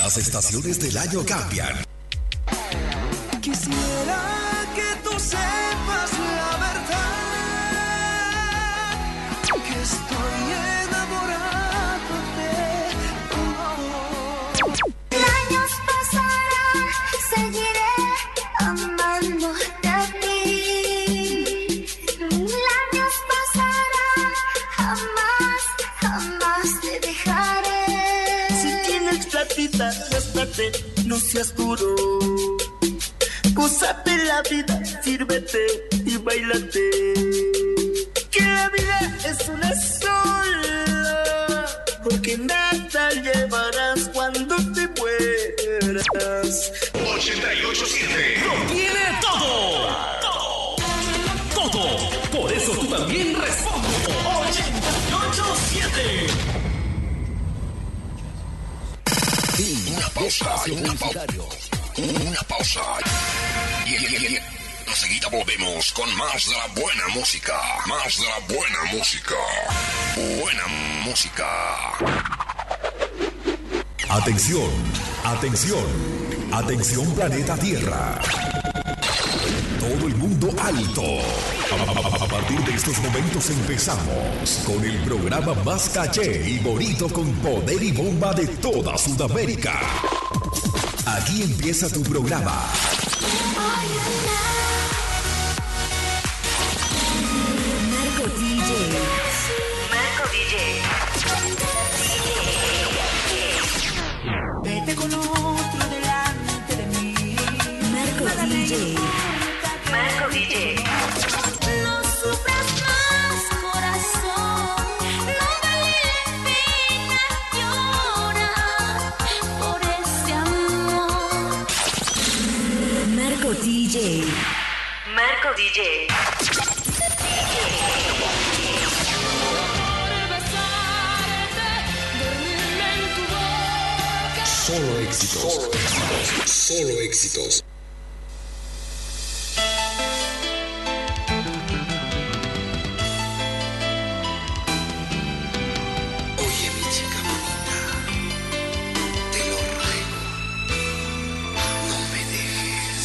Las estaciones del año cambian. Quisiera que tú sepas la verdad, que estoy enamorado de ti. Años pasarán, seguiré amándote a ti. Años pasarán, jamás te dejaré. Si tienes platita, gástate, no seas duro. Gózate la vida, sírvete y bailate. Que la vida es una sola, porque nada llevarás cuando te mueras. 88.7 lo tiene todo. Todo. Por eso tú también respondes. 88.7. Una pausa. Una pausa. Y enseguida volvemos con más de la buena música. Más de la buena música. Buena música. Atención, atención, atención planeta Tierra. Todo el mundo alto. A partir de estos momentos empezamos con el programa más caché y bonito con poder y bomba de toda Sudamérica. Aquí empieza tu programa. Marco DJ. Marco DJ. Vete con otro delante de mí. Marco DJ. Marco DJ. No sufras más, corazón. No vale la pena llorar por ese amor. Marco DJ. Marco DJ. Solo éxitos. Solo éxitos. Oye, mi chica bonita, te lo ruego, no me dejes.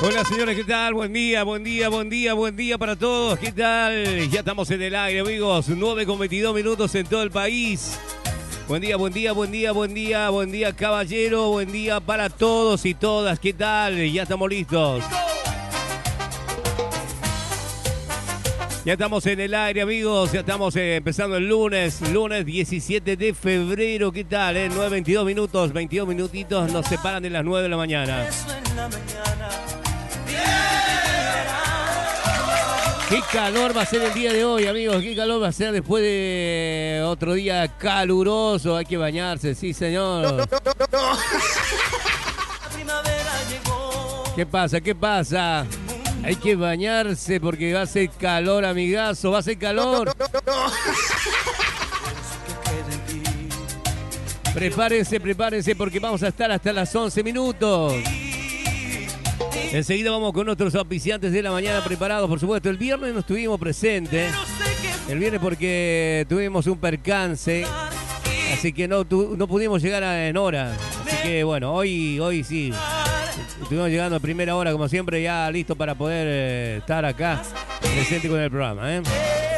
Hola señores, ¿qué tal? Buen día, buen día, buen día, buen día para todos. ¿Qué tal? Ya estamos en el aire, amigos. 9:22 minutos en todo el país. Buen día, buen día, buen día, buen día, buen día, caballero. Buen día para todos y todas. ¿Qué tal? Ya estamos listos. Ya estamos en el aire, amigos. Ya estamos empezando el lunes 17 de febrero. ¿Qué tal? 9:22 minutos, 22 minutitos nos separan de las 9 de la mañana. Qué calor va a ser el día de hoy, amigos. Qué calor va a ser después de otro día caluroso. Hay que bañarse, sí, señor. ¿Qué pasa? ¿Qué pasa? Hay que bañarse porque va a ser calor, amigazo. Va a ser calor. Prepárense, prepárense porque vamos a estar hasta las 11 minutos. Enseguida vamos con nuestros auspiciantes de la mañana preparados, por supuesto. El viernes no estuvimos presentes. El viernes porque tuvimos un percance. Así que no pudimos llegar en hora. Así que bueno, hoy sí. Estuvimos llegando a primera hora, como siempre, ya listo para poder estar acá presente con el programa, ¿eh?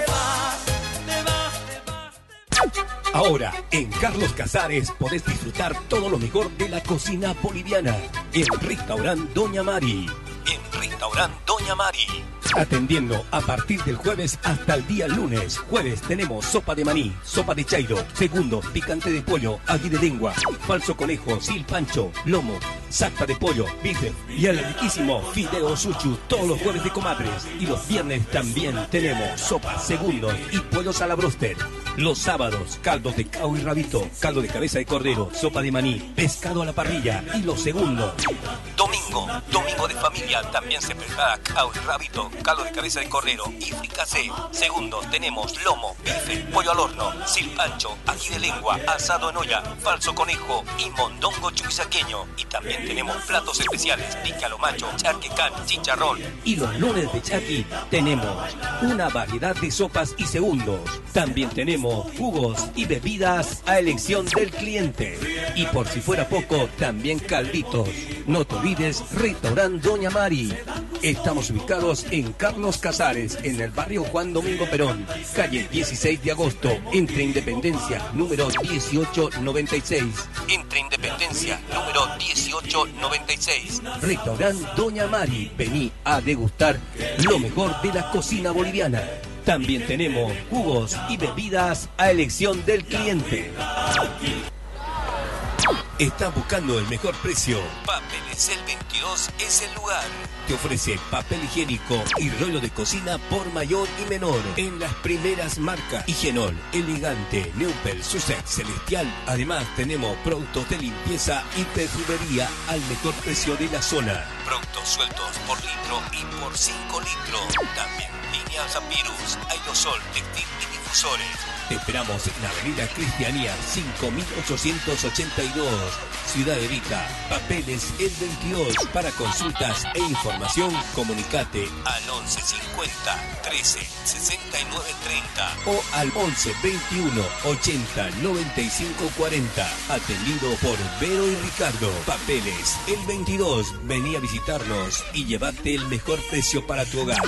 Ahora, en Carlos Casares podés disfrutar todo lo mejor de la cocina boliviana. En Restaurant Doña Mari. En Restaurant Doña Mari. Atendiendo a partir del jueves hasta el día lunes. Jueves tenemos sopa de maní, sopa de chairo, segundo, picante de pollo, ají de lengua, falso conejo, silpancho, lomo, sacta de pollo, bife y el riquísimo fideo suchu todos los jueves de comadres. Y los viernes también tenemos sopa, segundos y pollos a la broster. Los sábados, caldos de cao y rabito, caldo de cabeza de cordero, sopa de maní, pescado a la parrilla y los segundos. Domingo de familia, también se prepara cao y rabito, caldo de cabeza de cordero y fricasé. Segundos tenemos lomo, bife, pollo al horno, silpancho, ají de lengua, asado en olla, falso conejo y mondongo chuquisaqueño. Y también tenemos platos especiales, pica lo macho, charquecán, chicharrón. Y los lunes de Chaki tenemos una variedad de sopas y segundos. También tenemos jugos y bebidas a elección del cliente. Y por si fuera poco, también calditos. No te olvides, Restaurant Doña Mari. Estamos ubicados en Carlos Casares, en el barrio Juan Domingo Perón, calle 16 de agosto, entre Independencia, número 1896. Entre Independencia, número 1896. Restaurant Doña Mari. Vení a degustar lo mejor de la cocina boliviana. También tenemos jugos y bebidas a elección del cliente. ¿Estás buscando el mejor precio? Papeles El 22 es el lugar. Te ofrece papel higiénico y rollo de cocina por mayor y menor en las primeras marcas: Higienol, Elegante, Neupel, Sussex, Celestial. Además tenemos productos de limpieza y perfumería al mejor precio de la zona. Productos sueltos por litro y por 5 litros. También línea Zapirus, aerosol, textil y difusores. Te esperamos en la avenida Cristianía 5882, Ciudad Evita. Papeles El 22. Para consultas e información, comunicate al 1150 13 69 30 o al 11 21 80 95 40. Atendido por Vero y Ricardo. Papeles El 22. Vení a visitarnos y llevate el mejor precio para tu hogar.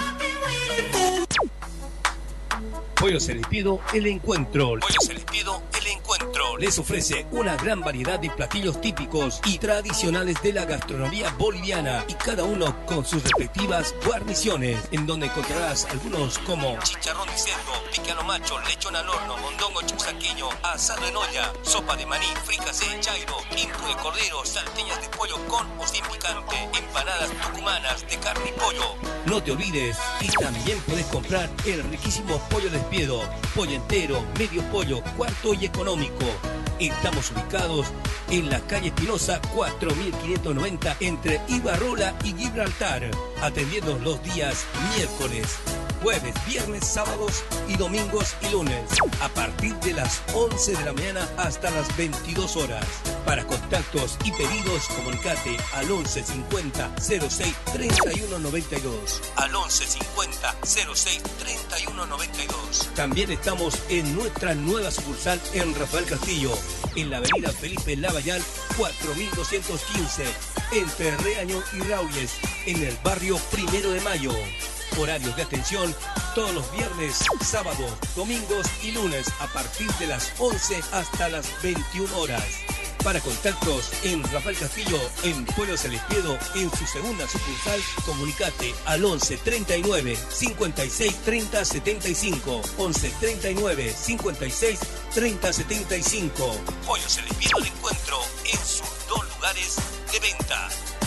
Pollo Se Les Pido El Encuentro. Pollo Se Les Pido El Encuentro les ofrece una gran variedad de platillos típicos y tradicionales de la gastronomía boliviana, y cada uno con sus respectivas guarniciones, en donde encontrarás algunos como chicharrón de cerdo, picano macho, lechón al horno, mondongo chusaqueño, asado en olla, sopa de maní, fricasé, chairo, impu de cordero, salteñas de pollo con o sin picante, empanadas tucumanas de carne y pollo. No te olvides, y también puedes comprar el riquísimo pollo de espiedo, pollo entero, medio pollo, cuarto y económico. Estamos ubicados en la calle Espinosa 4590 entre Ibarrola y Gibraltar, atendiendo los días miércoles, jueves, viernes, sábados y domingos y lunes, a partir de las 11 de la mañana hasta las 22 horas. Para contactos y pedidos, comunicate al 1150 06 31 92. Al 1150 06 31 92. Unidos. También estamos en nuestra nueva sucursal en Rafael Castillo, en la avenida Felipe Lavallal 4215, entre Reaño y Raules, en el barrio 1 de Mayo. Horarios de atención todos los viernes, sábados, domingos y lunes a partir de las 11 hasta las 21 horas. Para contactos en Rafael Castillo, en Pueblo Celestiedo, en su segunda sucursal, comunicate al 11 39 56 30 75. 11 39 56 30 75. Pollo Celestiedo de encuentro en sus 2 lugares de venta.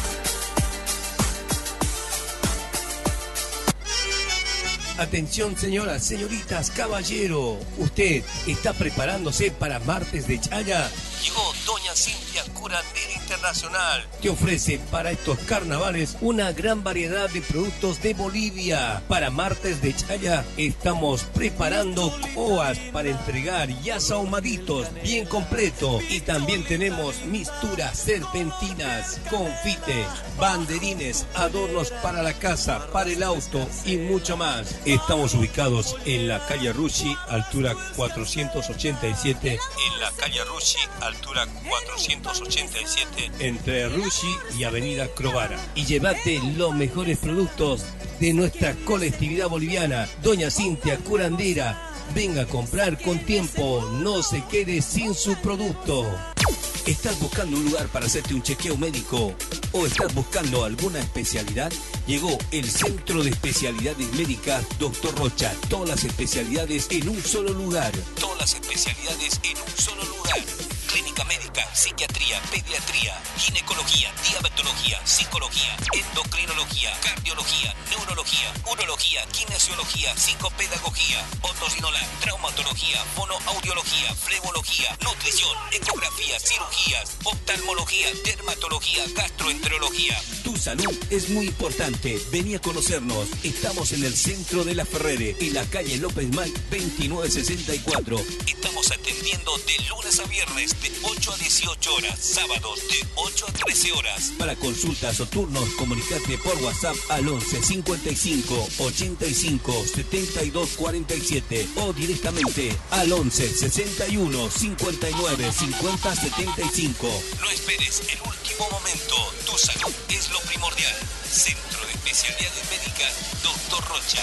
Atención señoras, señoritas, caballero. ¿Usted está preparándose para Martes de Chaya? Llegó Doña Cintia Curandera Internacional. Te ofrece para estos carnavales una gran variedad de productos de Bolivia. Para Martes de Chaya estamos preparando coas para entregar ya ahumaditos, bien completo. Y también tenemos misturas serpentinas, confites, banderines, adornos para la casa, para el auto y mucho más. Estamos ubicados en la calle Rushi, altura 487. En la calle Rushi, altura 487, entre Rushi y Avenida Crovara. Y llévate los mejores productos de nuestra colectividad boliviana. Doña Cintia Curandera, venga a comprar con tiempo, no se quede sin su producto. ¿Estás buscando un lugar para hacerte un chequeo médico o estás buscando alguna especialidad? Llegó el Centro de Especialidades Médicas Dr. Rocha. Todas las especialidades en un solo lugar. Todas las especialidades en un solo lugar. Clínica médica, psiquiatría, pediatría, ginecología, diabetología, psicología, endocrinología, cardiología, neurología, urología, kinesiología, psicopedagogía, otorinolaringología, traumatología, fonoaudiología, flebología, nutrición, ecografía, cirugías, oftalmología, dermatología, gastroenterología. Tu salud es muy importante. Vení a conocernos. Estamos en el centro de La Ferrere, en la calle López May 2964. Estamos atendiendo de lunes a viernes de 8 a 18 horas, sábados de 8 a 13 horas. Para consultas o turnos, comunicate por WhatsApp al 11 55 85 72 47 o directamente al 11 61 59 50 75. No esperes el último momento. Tu salud es lo primordial. Centro de Especialidades Médicas Dr. Rocha.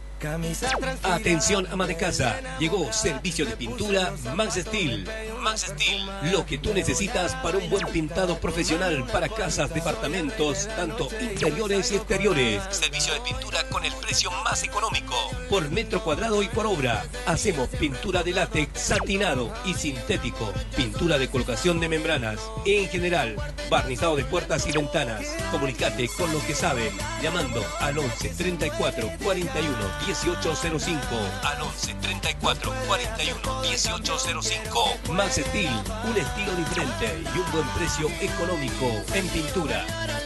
Atención ama de casa, llegó servicio de pintura Max Steel. Max Steel, lo que tú necesitas para un buen pintado profesional para casas, departamentos, tanto interiores y exteriores. Servicio de pintura con el precio más económico, por metro cuadrado y por obra. Hacemos pintura de látex, satinado y sintético, pintura de colocación de membranas, en general, barnizado de puertas y ventanas. Comunicate con lo que saben, llamando al 11 34 41 1805, al 11 34 41 1805. Max Steel, un estilo diferente y un buen precio económico en pintura.